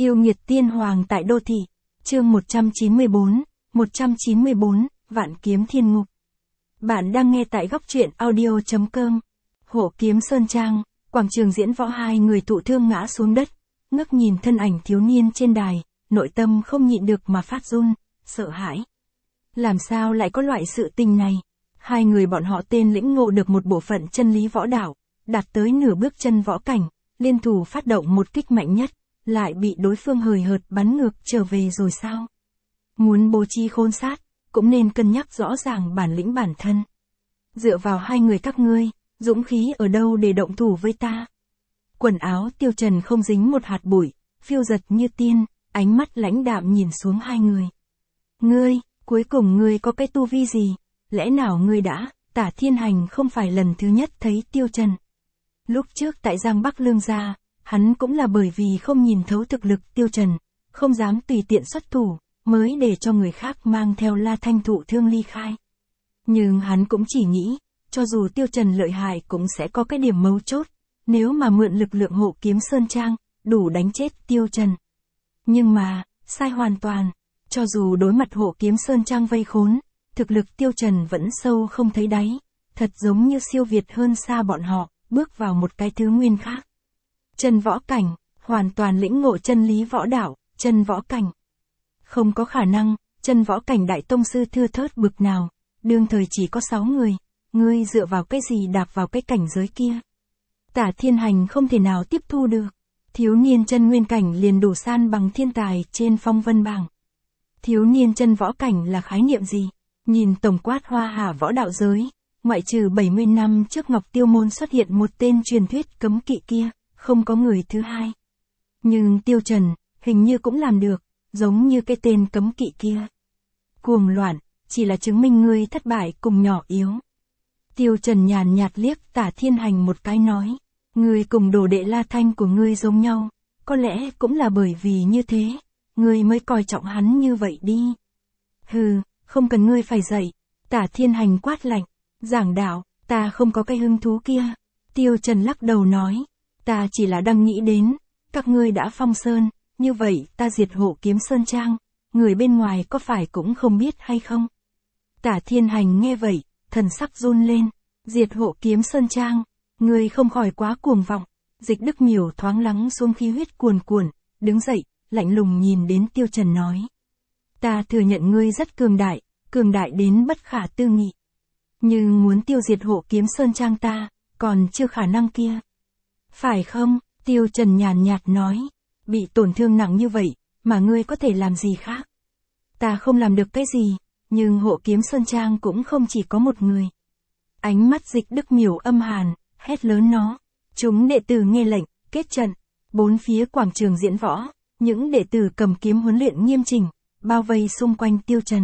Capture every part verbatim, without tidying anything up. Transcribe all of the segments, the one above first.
Yêu nghiệt tiên hoàng tại đô thị. Chương một trăm chín mươi bốn, một trăm chín mươi bốn, Vạn kiếm thiên ngục. Bạn đang nghe tại góc truyện audio chấm com. Hộ kiếm Sơn Trang, quảng trường diễn võ, hai người thụ thương ngã xuống đất, ngước nhìn thân ảnh thiếu niên trên đài, nội tâm không nhịn được mà phát run, sợ hãi. Làm sao lại có loại sự tình này? Hai người bọn họ tên lĩnh ngộ được một bộ phận chân lý võ đạo, đạt tới nửa bước chân võ cảnh, liên thủ phát động một kích mạnh nhất, lại bị đối phương hời hợt bắn ngược trở về rồi sao? Muốn bố trí khôn sát, cũng nên cân nhắc rõ ràng bản lĩnh bản thân. Dựa vào hai người các ngươi, dũng khí ở đâu để động thủ với ta? Quần áo Tiêu Trần không dính một hạt bụi, phiêu giật như tiên, ánh mắt lãnh đạm nhìn xuống hai người. Ngươi, cuối cùng ngươi có cái tu vi gì? Lẽ nào ngươi đã? Tả Thiên Hành không phải lần thứ nhất thấy Tiêu Trần. Lúc trước tại Giang Bắc Lương gia, hắn cũng là bởi vì không nhìn thấu thực lực Tiêu Trần, không dám tùy tiện xuất thủ, mới để cho người khác mang theo La Thanh thụ thương ly khai. Nhưng hắn cũng chỉ nghĩ, cho dù Tiêu Trần lợi hại cũng sẽ có cái điểm mấu chốt, nếu mà mượn lực lượng hộ kiếm Sơn Trang, đủ đánh chết Tiêu Trần. Nhưng mà, sai hoàn toàn, cho dù đối mặt hộ kiếm Sơn Trang vây khốn, thực lực Tiêu Trần vẫn sâu không thấy đáy, thật giống như siêu việt hơn xa bọn họ, bước vào một cái thứ nguyên khác. Chân võ cảnh, hoàn toàn lĩnh ngộ chân lý võ đạo, chân võ cảnh. Không có khả năng, chân võ cảnh đại tông sư thưa thớt bực nào, đương thời chỉ có sáu người, ngươi dựa vào cái gì đạp vào cái cảnh giới kia? Tả Thiên Hành không thể nào tiếp thu được, thiếu niên chân nguyên cảnh liền đủ san bằng thiên tài trên phong vân bảng. Thiếu niên chân võ cảnh là khái niệm gì? Nhìn tổng quát hoa hạ võ đạo giới, ngoại trừ bảy mươi năm trước Ngọc Tiêu Môn xuất hiện một tên truyền thuyết cấm kỵ kia, không có người thứ hai. Nhưng Tiêu Trần, hình như cũng làm được, giống như cái tên cấm kỵ kia. Cuồng loạn, chỉ là chứng minh ngươi thất bại cùng nhỏ yếu. Tiêu Trần nhàn nhạt liếc Tả Thiên Hành một cái nói, ngươi cùng đồ đệ La Thanh của ngươi giống nhau, có lẽ cũng là bởi vì như thế, ngươi mới coi trọng hắn như vậy đi. Hừ, không cần ngươi phải dạy. Tả Thiên Hành quát lạnh, giảng đạo, ta không có cái hứng thú kia. Tiêu Trần lắc đầu nói, ta chỉ là đang nghĩ đến, các ngươi đã phong sơn, như vậy ta diệt hộ kiếm Sơn Trang, người bên ngoài có phải cũng không biết hay không? Tả Thiên Hành nghe vậy, thần sắc run lên, diệt hộ kiếm Sơn Trang, ngươi không khỏi quá cuồng vọng. Dịch Đức Miểu thoáng lắng xuống khí huyết cuồn cuộn, đứng dậy, lạnh lùng nhìn đến Tiêu Trần nói, ta thừa nhận ngươi rất cường đại, cường đại đến bất khả tư nghị. Nhưng muốn tiêu diệt hộ kiếm Sơn Trang ta, còn chưa khả năng kia. Phải không? Tiêu Trần nhàn nhạt nói, bị tổn thương nặng như vậy, mà ngươi có thể làm gì khác? Ta không làm được cái gì, nhưng hộ kiếm Sơn Trang cũng không chỉ có một người. Ánh mắt Dịch Đức Miểu âm hàn, hét lớn nó. Chúng đệ tử nghe lệnh, kết trận. Bốn phía quảng trường diễn võ, những đệ tử cầm kiếm huấn luyện nghiêm chỉnh, bao vây xung quanh Tiêu Trần.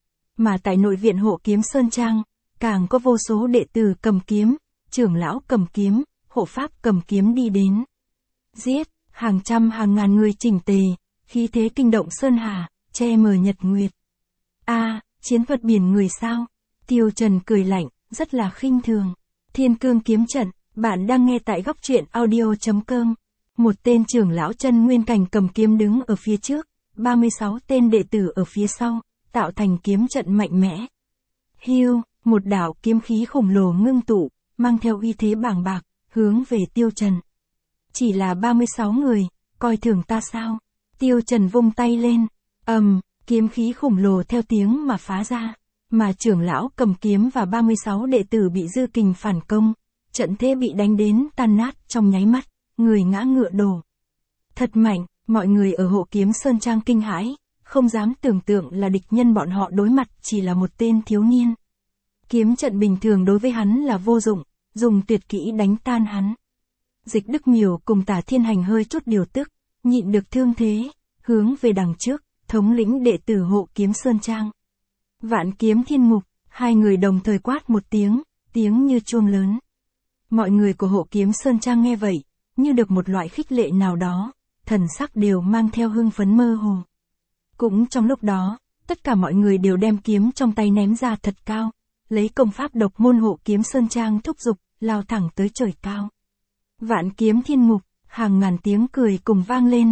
Mà tại nội viện hộ kiếm Sơn Trang, càng có vô số đệ tử cầm kiếm, trưởng lão cầm kiếm, hộ pháp cầm kiếm đi đến. Giết, hàng trăm hàng ngàn người chỉnh tề, khí thế kinh động sơn hà, che mờ nhật nguyệt. A, à, chiến thuật biển người sao? Tiêu Trần cười lạnh, rất là khinh thường. Thiên Cương kiếm trận, bạn đang nghe tại góc truyện audio chấm com. Một tên trưởng lão chân nguyên cảnh cầm kiếm đứng ở phía trước, ba mươi sáu tên đệ tử ở phía sau, tạo thành kiếm trận mạnh mẽ. Hiu, một đạo kiếm khí khổng lồ ngưng tụ, mang theo uy thế bàng bạc, hướng về Tiêu Trần. Chỉ là ba mươi sáu người, coi thường ta sao? Tiêu Trần vung tay lên, ầm, um, kiếm khí khổng lồ theo tiếng mà phá ra, mà trưởng lão cầm kiếm và ba mươi sáu đệ tử bị dư kình phản công, trận thế bị đánh đến tan nát trong nháy mắt, người ngã ngựa đổ. Thật mạnh, mọi người ở hộ kiếm Sơn Trang kinh hãi, không dám tưởng tượng là địch nhân bọn họ đối mặt chỉ là một tên thiếu niên. Kiếm trận bình thường đối với hắn là vô dụng, dùng tuyệt kỹ đánh tan hắn. Dịch Đức Miểu cùng Tả Thiên Hành hơi chút điều tức, nhịn được thương thế, hướng về đằng trước, thống lĩnh đệ tử hộ kiếm Sơn Trang. Vạn kiếm thiên ngục, hai người đồng thời quát một tiếng, tiếng như chuông lớn. Mọi người của hộ kiếm Sơn Trang nghe vậy, như được một loại khích lệ nào đó, thần sắc đều mang theo hưng phấn mơ hồ. Cũng trong lúc đó, tất cả mọi người đều đem kiếm trong tay ném ra thật cao, lấy công pháp độc môn hộ kiếm Sơn Trang thúc giục, lao thẳng tới trời cao. Vạn kiếm thiên ngục, hàng ngàn tiếng cười cùng vang lên,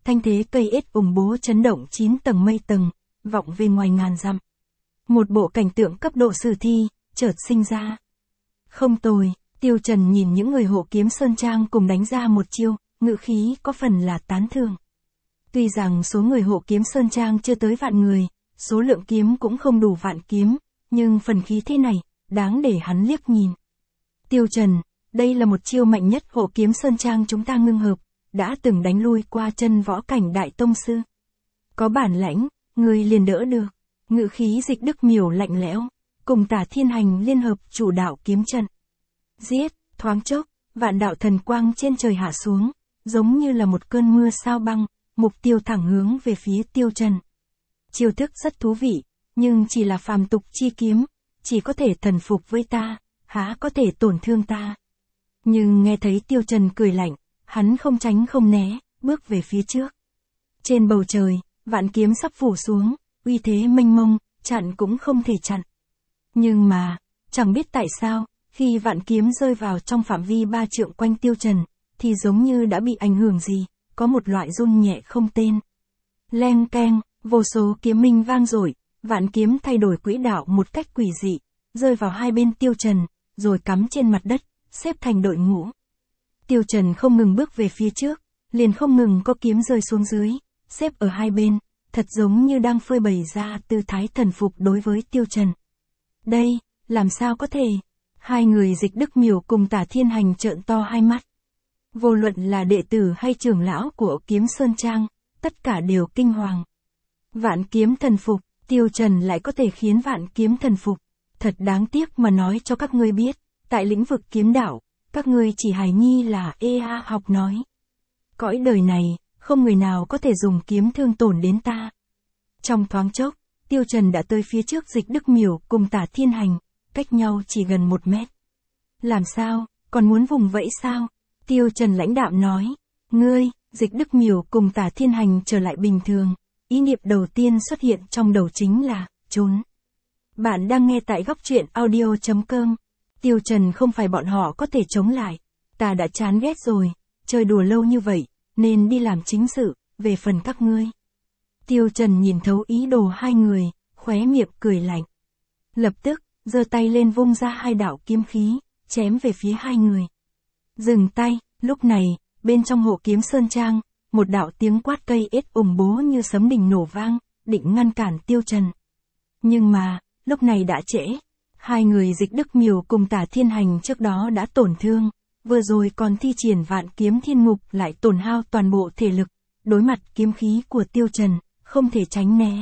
thanh thế cây ết ủng bố chấn động chín tầng mây tầng, vọng về ngoài ngàn dặm. Một bộ cảnh tượng cấp độ sử thi, chợt sinh ra. Không tồi, Tiêu Trần nhìn những người hộ kiếm Sơn Trang cùng đánh ra một chiêu, ngữ khí có phần là tán thưởng. Tuy rằng số người hộ kiếm Sơn Trang chưa tới vạn người, số lượng kiếm cũng không đủ vạn kiếm, nhưng phần khí thế này, đáng để hắn liếc nhìn. Tiêu Trần, đây là một chiêu mạnh nhất hộ kiếm Sơn Trang chúng ta ngưng hợp, đã từng đánh lui qua chân võ cảnh đại tông sư. Có bản lãnh, người liền đỡ được. Ngự khí Dịch Đức Miểu lạnh lẽo, cùng Tả Thiên Hành liên hợp chủ đạo kiếm trận. Giết, thoáng chốc, vạn đạo thần quang trên trời hạ xuống, giống như là một cơn mưa sao băng, mục tiêu thẳng hướng về phía Tiêu Trần. Chiêu thức rất thú vị, nhưng chỉ là phàm tục chi kiếm, chỉ có thể thần phục với ta, há có thể tổn thương ta. Nhưng nghe thấy Tiêu Trần cười lạnh, hắn không tránh không né, bước về phía trước. Trên bầu trời, vạn kiếm sắp phủ xuống, uy thế mênh mông, chặn cũng không thể chặn. Nhưng mà, chẳng biết tại sao, khi vạn kiếm rơi vào trong phạm vi ba trượng quanh Tiêu Trần, thì giống như đã bị ảnh hưởng gì, có một loại run nhẹ không tên. Leng keng, vô số kiếm minh vang dội, vạn kiếm thay đổi quỹ đạo một cách quỷ dị, rơi vào hai bên Tiêu Trần, rồi cắm trên mặt đất, xếp thành đội ngũ. Tiêu Trần không ngừng bước về phía trước, liền không ngừng có kiếm rơi xuống dưới, xếp ở hai bên, thật giống như đang phơi bày ra tư thái thần phục đối với Tiêu Trần. Đây, làm sao có thể? Hai người Dịch Đức Miểu cùng Tả Thiên Hành trợn to hai mắt. Vô luận là đệ tử hay trưởng lão của Kiếm Sơn Trang, tất cả đều kinh hoàng. Vạn kiếm thần phục, Tiêu Trần lại có thể khiến vạn kiếm thần phục. Thật đáng tiếc mà nói cho các ngươi biết, tại lĩnh vực kiếm đạo, các ngươi chỉ hài nhi là ê a học nói. Cõi đời này, không người nào có thể dùng kiếm thương tổn đến ta. Trong thoáng chốc, Tiêu Trần đã tới phía trước Dịch Đức Miểu cùng Tả Thiên Hành, cách nhau chỉ gần một mét. Làm sao, còn muốn vùng vẫy sao? Tiêu Trần lãnh đạm nói. Ngươi, Dịch Đức Miểu cùng Tả Thiên Hành trở lại bình thường. Ý niệm đầu tiên xuất hiện trong đầu chính là, trốn. Bạn đang nghe tại góc truyện audio chấm com. Tiêu Trần không phải bọn họ có thể chống lại. Ta đã chán ghét rồi, chơi đùa lâu như vậy, nên đi làm chính sự, về phần các ngươi. Tiêu Trần nhìn thấu ý đồ hai người, khóe miệng cười lạnh. Lập tức, giơ tay lên vung ra hai đạo kiếm khí, chém về phía hai người. Dừng tay, lúc này, bên trong hộ kiếm Sơn Trang, một đạo tiếng quát cây ết ủng bố như sấm đình nổ vang, định ngăn cản Tiêu Trần. Nhưng mà, lúc này đã trễ. Hai người Dịch Đức Miểu cùng Tả Thiên Hành trước đó đã tổn thương, vừa rồi còn thi triển vạn kiếm thiên ngục lại tổn hao toàn bộ thể lực, đối mặt kiếm khí của Tiêu Trần, không thể tránh né.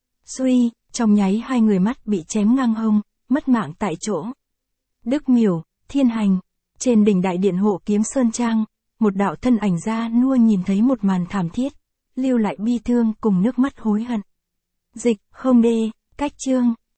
Suy, trong nháy hai người mắt bị chém ngang hông, mất mạng tại chỗ. Đức Miểu, Thiên Hành, trên đỉnh đại điện hộ kiếm Sơn Trang, một đạo thân ảnh ra nua nhìn thấy một màn thảm thiết, lưu lại bi thương cùng nước mắt hối hận. Dịch, không đê, cách chương.